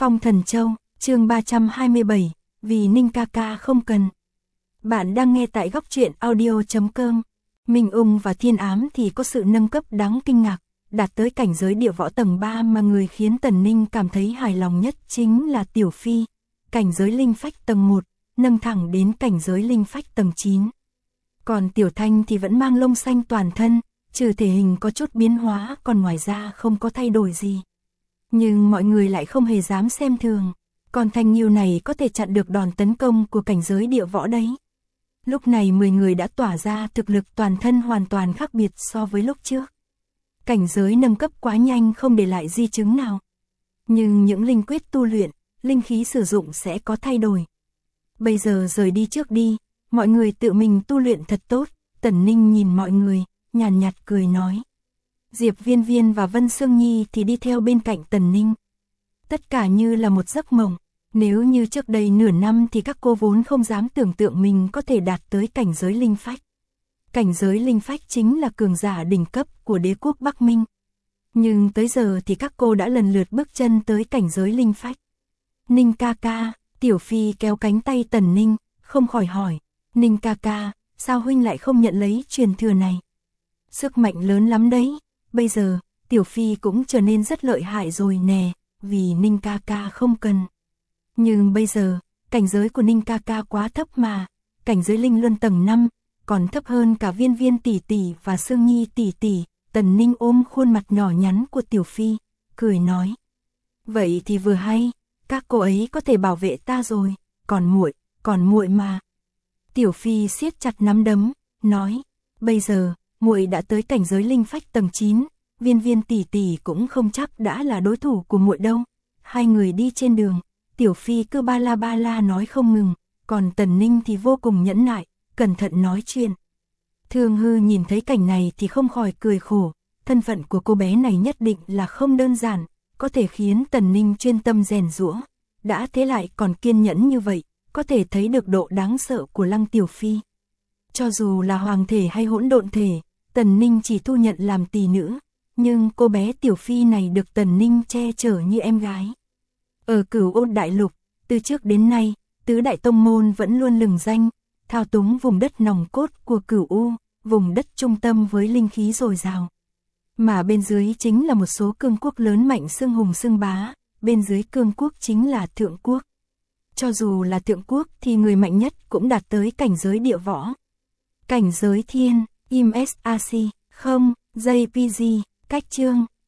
Phong Thần Châu, chương 327, vì Ninh ca ca không cần. Bạn đang nghe tại góc truyện audio.com. Minh Ung và Thiên Ám thì có sự nâng cấp đáng kinh ngạc, đạt tới cảnh giới địa võ tầng 3 mà người khiến Tần Ninh cảm thấy hài lòng nhất chính là Tiểu Phi, cảnh giới linh phách tầng 1, nâng thẳng đến cảnh giới linh phách tầng 9. Còn Tiểu Thanh thì vẫn mang lông xanh toàn thân, trừ thể hình có chút biến hóa còn ngoài ra không có thay đổi gì. Nhưng mọi người lại không hề dám xem thường, còn Thanh Nghiêu này có thể chặn được đòn tấn công của cảnh giới địa võ đấy. Lúc này 10 người đã tỏa ra thực lực toàn thân hoàn toàn khác biệt so với lúc trước. Cảnh giới nâng cấp quá nhanh không để lại di chứng nào. Nhưng những linh quyết tu luyện, linh khí sử dụng sẽ có thay đổi. Bây giờ rời đi trước đi, mọi người tự mình tu luyện thật tốt. Tần Ninh nhìn mọi người, nhàn nhạt cười nói. Diệp Viên Viên và Vân Sương Nhi thì đi theo bên cạnh Tần Ninh. Tất cả như là một giấc mộng. Nếu như trước đây nửa năm thì các cô vốn không dám tưởng tượng mình có thể đạt tới cảnh giới linh phách. Cảnh giới linh phách chính là cường giả đỉnh cấp của đế quốc Bắc Minh. Nhưng tới giờ thì các cô đã lần lượt bước chân tới cảnh giới linh phách. Ninh ca ca, Tiểu Phi kéo cánh tay Tần Ninh, không khỏi hỏi. Ninh ca ca, sao huynh lại không nhận lấy truyền thừa này? Sức mạnh lớn lắm đấy. Bây giờ, Tiểu Phi cũng trở nên rất lợi hại rồi nè, vì Ninh ca ca không cần. Nhưng bây giờ, cảnh giới của Ninh ca ca quá thấp mà, cảnh giới linh luân tầng 5, còn thấp hơn cả Viên Viên tỷ tỷ và Sương Nhi tỷ tỷ. Tần Ninh ôm khuôn mặt nhỏ nhắn của Tiểu Phi, cười nói. Vậy thì vừa hay, các cô ấy có thể bảo vệ ta rồi, còn muội mà. Tiểu Phi siết chặt nắm đấm, nói, bây giờ, muội đã tới cảnh giới linh phách tầng 9, Viên Viên tỷ tỷ cũng không chắc đã là đối thủ của muội đâu. Hai người đi trên đường, Tiểu Phi cứ ba la nói không ngừng, còn Tần Ninh thì vô cùng nhẫn nại, cẩn thận nói chuyện. Thương Hư nhìn thấy cảnh này thì không khỏi cười khổ, thân phận của cô bé này nhất định là không đơn giản, có thể khiến Tần Ninh chuyên tâm rèn giũa, đã thế lại còn kiên nhẫn như vậy, có thể thấy được độ đáng sợ của Lăng Tiểu Phi. Cho dù là hoàng thể hay hỗn độn thể, Tần Ninh chỉ thu nhận làm tỳ nữ, nhưng cô bé Tiểu Phi này được Tần Ninh che chở như em gái. Ở Cửu Ôn Đại Lục, từ trước đến nay, tứ đại tông môn vẫn luôn lừng danh, thao túng vùng đất nòng cốt của Cửu U, vùng đất trung tâm với linh khí dồi dào. Mà bên dưới chính là một số cương quốc lớn mạnh xưng hùng xưng bá, bên dưới cương quốc chính là thượng quốc. Cho dù là thượng quốc thì người mạnh nhất cũng đạt tới cảnh giới địa võ. Cảnh giới thiên, IMSAC, không, JPG, cách chương.